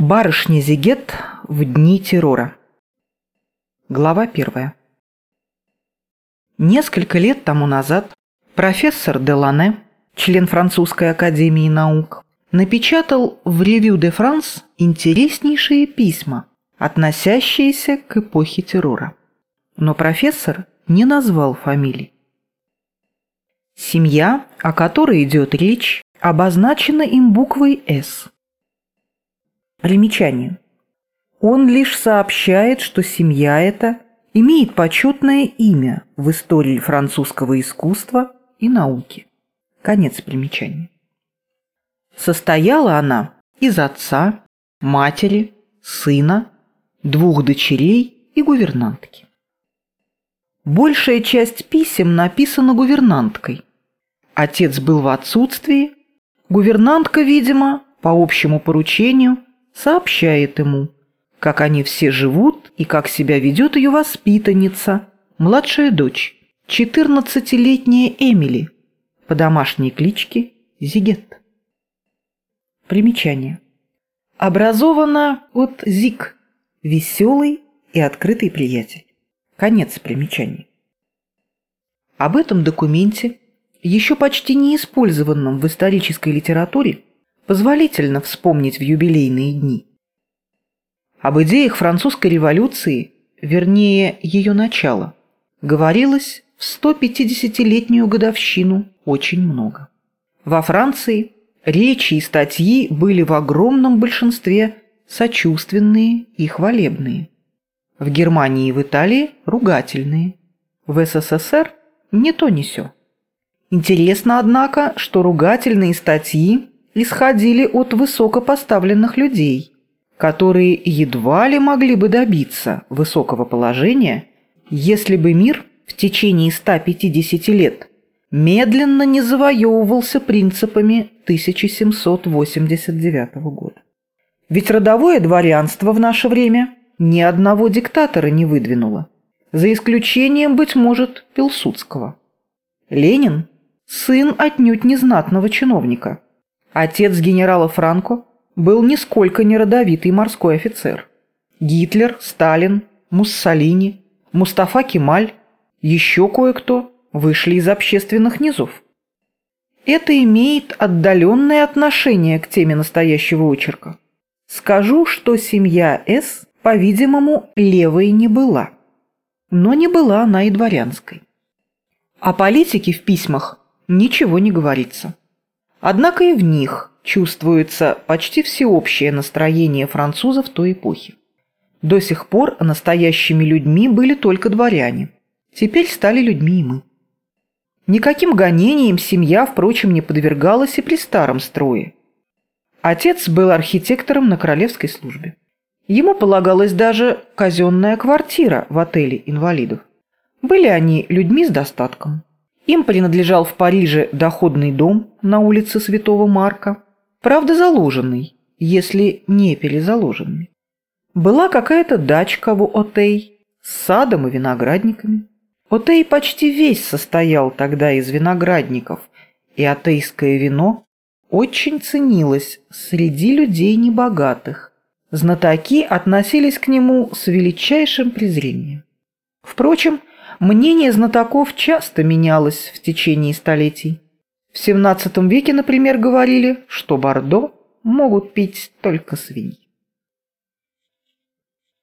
Барышня Зигет в дни террора. Глава 1. Несколько лет тому назад профессор Делане, член Французской академии наук, напечатал в Revue de France интереснейшие письма, относящиеся к эпохе террора. Но профессор не назвал фамилий. Семья, о которой идет речь, обозначена им буквой «С». Примечание. Он лишь сообщает, что семья эта имеет почетное имя в истории французского искусства и науки. Конец примечания. Состояла она из отца, матери, сына, 2 дочерей и гувернантки. Большая часть писем написана гувернанткой. Отец был в отсутствии, гувернантка, видимо, по общему поручению, сообщает ему, как они все живут и как себя ведет ее воспитанница, младшая дочь, 14-летняя Эмили, по домашней кличке Зигет. Примечание. Образована от «зиг» – веселый и открытый приятель. Конец примечания. Об этом документе, еще почти не использованном в исторической литературе, позволительно вспомнить в юбилейные дни. Об идеях французской революции, вернее, ее начала, говорилось в 150-летнюю годовщину очень много. Во Франции речи и статьи были в огромном большинстве сочувственные и хвалебные. В Германии и в Италии – ругательные. В СССР – ни то ни сё. Интересно, однако, что ругательные статьи исходили от высокопоставленных людей, которые едва ли могли бы добиться высокого положения, если бы мир в течение 150 лет медленно не завоевывался принципами 1789 года. Ведь родовое дворянство в наше время ни одного диктатора не выдвинуло, за исключением, быть может, Пилсудского. Ленин – сын отнюдь незнатного чиновника. Отец генерала Франко был нисколько не родовитый морской офицер. Гитлер, Сталин, Муссолини, Мустафа Кемаль, еще кое-кто вышли из общественных низов. Это имеет отдаленное отношение к теме настоящего очерка. Скажу, что семья С, по-видимому, левой не была. Но не была она и дворянской. О политике в письмах ничего не говорится. Однако и в них чувствуется почти всеобщее настроение французов той эпохи. До сих пор настоящими людьми были только дворяне. Теперь стали людьми и мы. Никаким гонениям семья, впрочем, не подвергалась и при старом строе. Отец был архитектором на королевской службе. Ему полагалась даже казенная квартира в отеле инвалидов. Были они людьми с достатком. Им принадлежал в Париже доходный дом на улице Святого Марка, правда заложенный, если не перезаложенный. Была какая-то дачка в Отей с садом и виноградниками. Отей почти весь состоял тогда из виноградников, и отейское вино очень ценилось среди людей небогатых. Знатоки относились к нему с величайшим презрением. Впрочем, мнение знатоков часто менялось в течение столетий. В XVII веке, например, говорили, что бордо могут пить только свиньи.